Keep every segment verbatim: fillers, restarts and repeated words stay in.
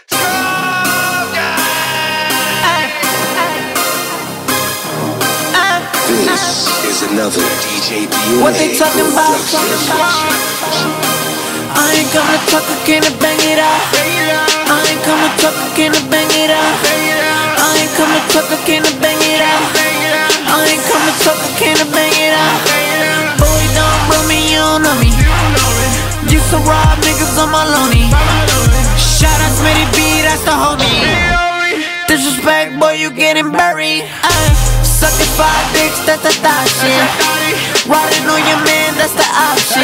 This is another D J B N A What they talking about? I ain't come to talk, I came to bang it out. I ain't come to talk, I came to bang it out. I ain't come to talk, I came to bang it out. I ain't come to talk, I came to bang it out. Boy, don't bro me, you don't know me. Just a rob niggas on my loney. Shout out Smitty B, that's the homie. Disrespect, boy, you getting buried. Ay, sucking five dicks, that's the thought shit. Riding on your man, that's the option.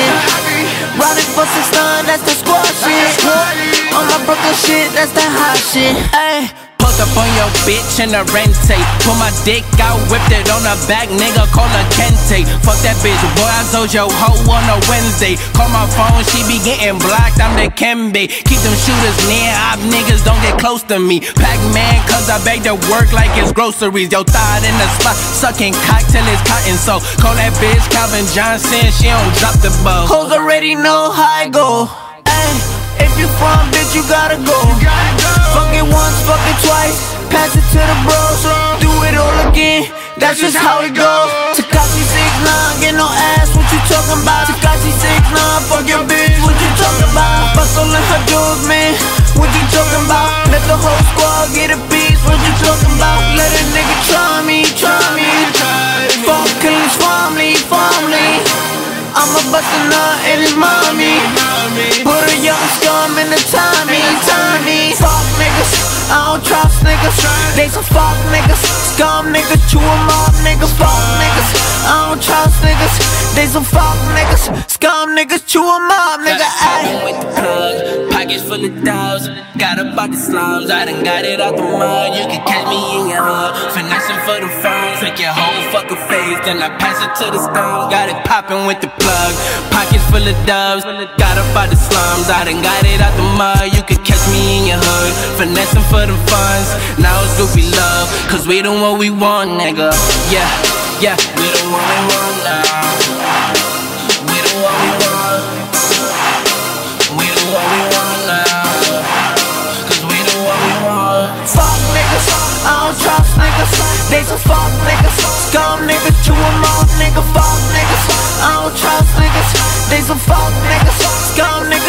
Riding for six nine, that's the squad shit. On my Brooklyn shit, that's the hot shit. Ay. Pulled up on your bitch in a rente. Pull my dick out, whipped it on her back, nigga, call her Kente. Fuck that bitch, boy, I told your hoe on a Wednesday. Call my phone, she be getting blocked, I'm the Kembe. Keep them shooters near, op niggas don't get close to me. Pac-Man, cause I beg to work like it's groceries. Yo, thought in the spot, sucking cock till it's cotton. So, call that bitch Calvin Johnson, she don't drop the ball. Hoes already know how I go. Ay, if you from, bitch, you gotta go. Fuck it once, fuck it twice, pass it to the bros. Do it all again, that's just how it goes. Tekashi six nine, get no ass, what you talking about? Tekashi six nine, fuck your bitch, what you talking about? Bustle in her jewels, man, what you talking about? Let the whole squad get a piece, what you talking about? Let a nigga try me, try me. Fuck King's family, family. I'ma bust a nut in his mommy. Put a young scum in the Tommy, Tommy. Fuck niggas, I don't trust niggas. They some fuck niggas, scum niggas, chew 'em up, nigga. Fuck niggas, I don't trust niggas. They some fuck niggas, scum niggas, chew 'em up, nigga. Ayy. With the plug, pockets full of dollars. Got up out the slums, I done got it out the mud. You can catch me in your hood, finessing for the funds. Make your whole fucking face, then I pass it to the stones. Got it popping with the plug, pockets full of dubs. Got up out the slums, I done got it out the mud. You could catch me in your hood, finessing for the funds. Now it's goofy love, cause we the one we want, nigga. Yeah, yeah, we the one we want now. We the one we want. We the one we want now. Cause we the one we want. Fuck niggas, I don't trust niggas. They some fuck niggas, scum niggas, chew 'em up, nigga. Fuck niggas, I don't trust niggas. They some fuck niggas, scum niggas.